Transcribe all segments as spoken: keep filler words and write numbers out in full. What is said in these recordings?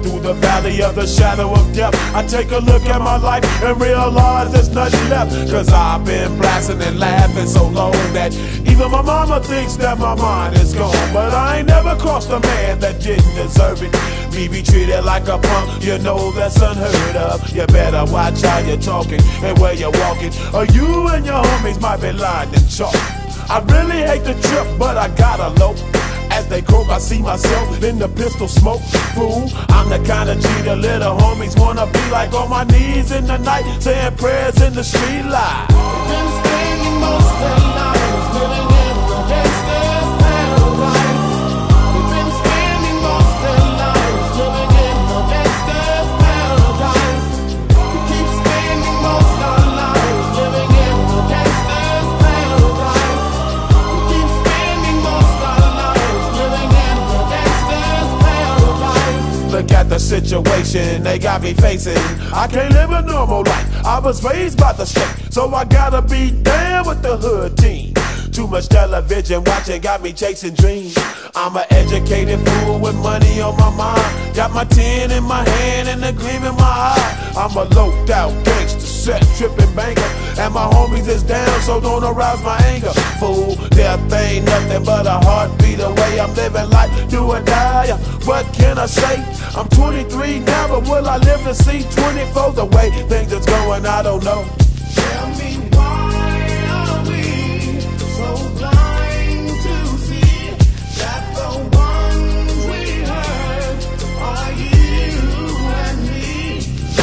through the valley of the shadow of death, I take a look at my life and realize there's nothing left. Cause I've been blasting and laughing so long that even my mama thinks that my mind is gone. But I ain't never crossed a man that didn't deserve it. Me be treated like a punk, you know that's unheard of. You better watch how you're talking and where you're walking, or you and your homies might be lined in chalk. I really hate the trip, but I gotta low. As they croak, I see myself in the pistol smoke. Fool, I'm the kind of G the little homies wanna be like, on my knees in the night, saying prayers in the street light. Been spending most of their lives living in the gangster's paradise. We've been spending most of their lives living in the gangster's paradise. We keep spending most of our lives living in the gangster's paradise. We keep spending most of our lives living in the gangster's paradise. Look at the situation they got me facing. I can't live a normal life. I was raised by the state, so I gotta be down with the hood team. Too much television watching got me chasing dreams. I'm an educated fool with money on my mind. Got my tin in my hand and a gleam in my eye. I'm a loped out gangster, set tripping banker, and my homies is down, so don't arouse my anger. Fool, death ain't nothing but a heartbeat away. I'm living life, do or die. What can I say? I'm twenty-three now, but will I live to see twenty-four? The way things is going, I don't know. Tell me, why are we so blind to see that the ones we hurt are you and me?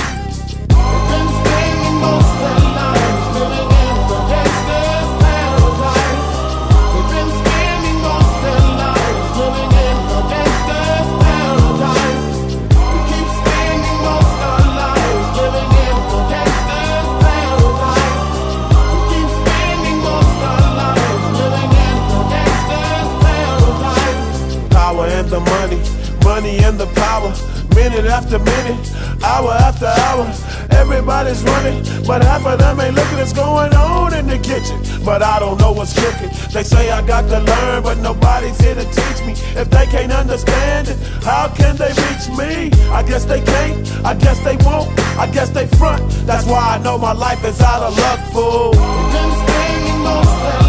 We've been spending most of our lives living in the gangster's paradise. We've been spending most of our lives living in the gangster's paradise. We keep spending most of our lives living in the gangster's paradise. We keep spending most of our lives living in the gangster's paradise. Power and the money, money and the power. Minute after minute, hour after hour, everybody's running, but half of them ain't looking what's going on in the kitchen. But I don't know what's cooking. They say I got to learn, but nobody's here to teach me. If they can't understand it, how can they reach me? I guess they can't, I guess they won't, I guess they front. That's why I know my life is out of luck, fool. We've been spending most of